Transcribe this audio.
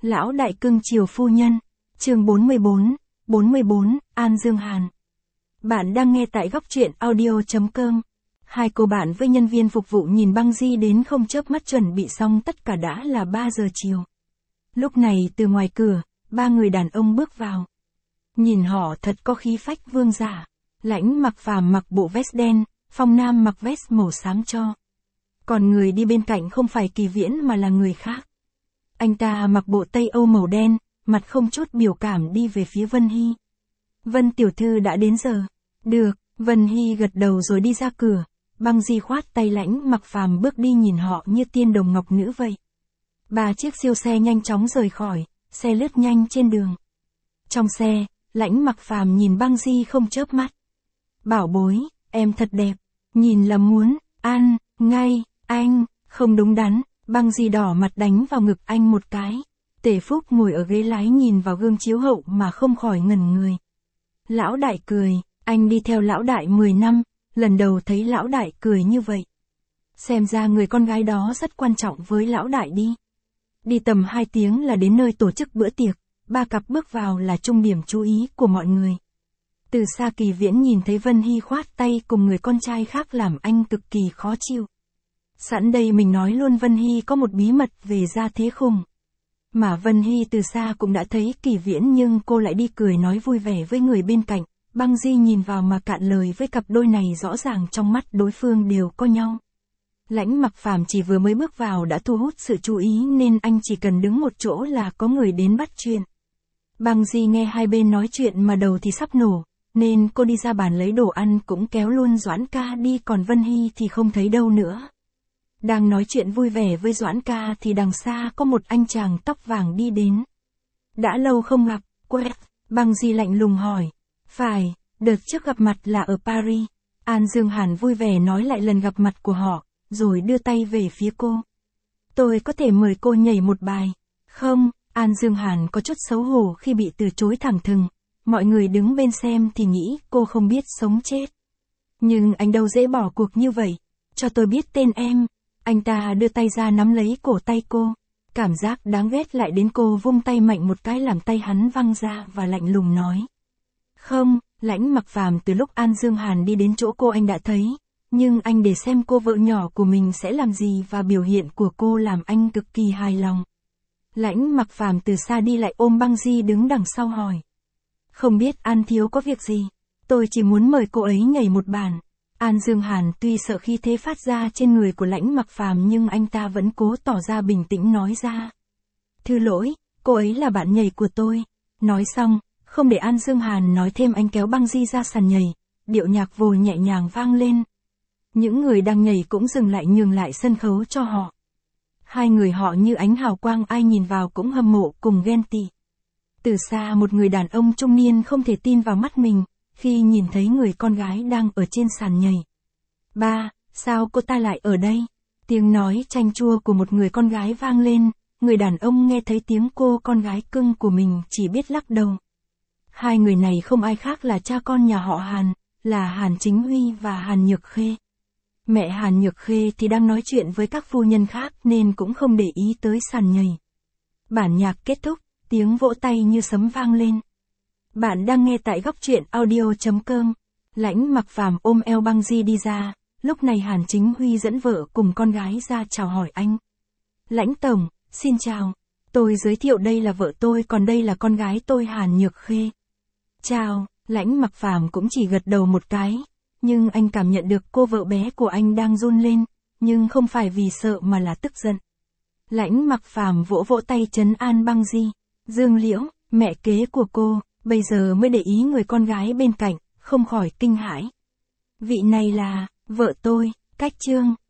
Lão đại cưng chiều phu nhân. Chương 44, An Dương Hàn. Bạn đang nghe tại góc truyện audio.com. Hai cô bạn với nhân viên phục vụ nhìn băng di đến không chớp mắt, chuẩn bị xong tất cả đã là 3 giờ chiều. Lúc này từ ngoài cửa, 3 người đàn ông bước vào. Nhìn họ thật có khí phách vương giả. Lãnh Mặc Phàm mặc bộ vest đen, Phong Nam mặc vest màu xám cho. Còn người đi bên cạnh không phải Kỳ Viễn mà là người khác. Anh ta mặc bộ Tây Âu màu đen, mặt không chút biểu cảm đi về phía Vân Hy. Vân tiểu thư đã đến giờ. Được, Vân Hy gật đầu rồi đi ra cửa. Băng di khoát tay Lãnh Mặc Phàm bước đi, nhìn họ như tiên đồng ngọc nữ vậy. 3 chiếc siêu xe nhanh chóng rời khỏi, xe lướt nhanh trên đường. Trong xe, Lãnh Mặc Phàm nhìn băng di không chớp mắt. Bảo bối, em thật đẹp. Nhìn là muốn, ăn, ngay, anh, không đúng đắn. Băng di đỏ mặt đánh vào ngực anh một cái. Tề Phúc ngồi ở ghế lái nhìn vào gương chiếu hậu mà không khỏi ngẩn người. Lão đại cười, anh đi theo lão đại 10 năm, lần đầu thấy lão đại cười như vậy. Xem ra người con gái đó rất quan trọng với lão đại đi. Đi tầm 2 tiếng là đến nơi tổ chức bữa tiệc, 3 cặp bước vào là trung điểm chú ý của mọi người. Từ xa Kỳ Viễn nhìn thấy Vân Hy khoát tay cùng người con trai khác làm anh cực kỳ khó chịu. Sẵn đây mình nói luôn, Vân Hy có một bí mật về gia thế khủng. Mà Vân Hy từ xa cũng đã thấy Kỳ Viễn nhưng cô lại đi cười nói vui vẻ với người bên cạnh. Băng di nhìn vào mà cạn lời với cặp đôi này, rõ ràng trong mắt đối phương đều có nhau. Lãnh Mặc Phàm chỉ vừa mới bước vào đã thu hút sự chú ý nên anh chỉ cần đứng một chỗ là có người đến bắt chuyện. Băng di nghe hai bên nói chuyện mà đầu thì sắp nổ, nên cô đi ra bàn lấy đồ ăn cũng kéo luôn Doãn ca đi, còn Vân Hy thì không thấy đâu nữa. Đang nói chuyện vui vẻ với Doãn ca thì đằng xa có một anh chàng tóc vàng đi đến. Đã lâu không gặp, quét, băng di lạnh lùng hỏi. Phải, đợt trước gặp mặt là ở Paris. An Dương Hàn vui vẻ nói lại lần gặp mặt của họ, rồi đưa tay về phía cô. Tôi có thể mời cô nhảy một bài. Không, An Dương Hàn có chút xấu hổ khi bị từ chối thẳng thừng. Mọi người đứng bên xem thì nghĩ cô không biết sống chết. Nhưng anh đâu dễ bỏ cuộc như vậy. Cho tôi biết tên em. Anh ta đưa tay ra nắm lấy cổ tay cô. Cảm giác đáng ghét lại đến, cô vung tay mạnh một cái làm tay hắn văng ra và lạnh lùng nói. Không, Lãnh Mặc Phàm từ lúc An Dương Hàn đi đến chỗ cô anh đã thấy. Nhưng anh để xem cô vợ nhỏ của mình sẽ làm gì, và biểu hiện của cô làm anh cực kỳ hài lòng. Lãnh Mặc Phàm từ xa đi lại ôm băng di đứng đằng sau hỏi. Không biết An thiếu có việc gì? Tôi chỉ muốn mời cô ấy nhảy một bản. An Dương Hàn tuy sợ khí thế phát ra trên người của Lãnh Mặc Phàm nhưng anh ta vẫn cố tỏ ra bình tĩnh nói ra. Thư lỗi, cô ấy là bạn nhảy của tôi. Nói xong, không để An Dương Hàn nói thêm, anh kéo băng di ra sàn nhảy. Điệu nhạc vồ nhẹ nhàng vang lên. Những người đang nhảy cũng dừng lại nhường lại sân khấu cho họ. Hai người họ như ánh hào quang, ai nhìn vào cũng hâm mộ cùng ghen tị. Từ xa một người đàn ông trung niên không thể tin vào mắt mình, khi nhìn thấy người con gái đang ở trên sàn nhảy. Ba, sao cô ta lại ở đây? Tiếng nói chanh chua của một người con gái vang lên, người đàn ông nghe thấy tiếng cô con gái cưng của mình chỉ biết lắc đầu. Hai người này không ai khác là cha con nhà họ Hàn, là Hàn Chính Huy và Hàn Nhược Khê. Mẹ Hàn Nhược Khê thì đang nói chuyện với các phu nhân khác nên cũng không để ý tới sàn nhảy. Bản nhạc kết thúc, tiếng vỗ tay như sấm vang lên. Bạn đang nghe tại góc truyện audio.com. Lãnh Mặc Phàm ôm eo băng di đi ra, lúc này Hàn Chính Huy dẫn vợ cùng con gái ra chào hỏi anh. Lãnh tổng, xin chào. Tôi giới thiệu đây là vợ tôi, còn đây là con gái tôi Hàn Nhược Khê. Chào, Lãnh Mặc Phàm cũng chỉ gật đầu một cái, nhưng anh cảm nhận được cô vợ bé của anh đang run lên, nhưng không phải vì sợ mà là tức giận. Lãnh Mặc Phàm vỗ vỗ tay trấn an băng di. Dương Liễu, mẹ kế của cô, bây giờ mới để ý người con gái bên cạnh, không khỏi kinh hãi. Vị này là, vợ tôi, Cách Trương.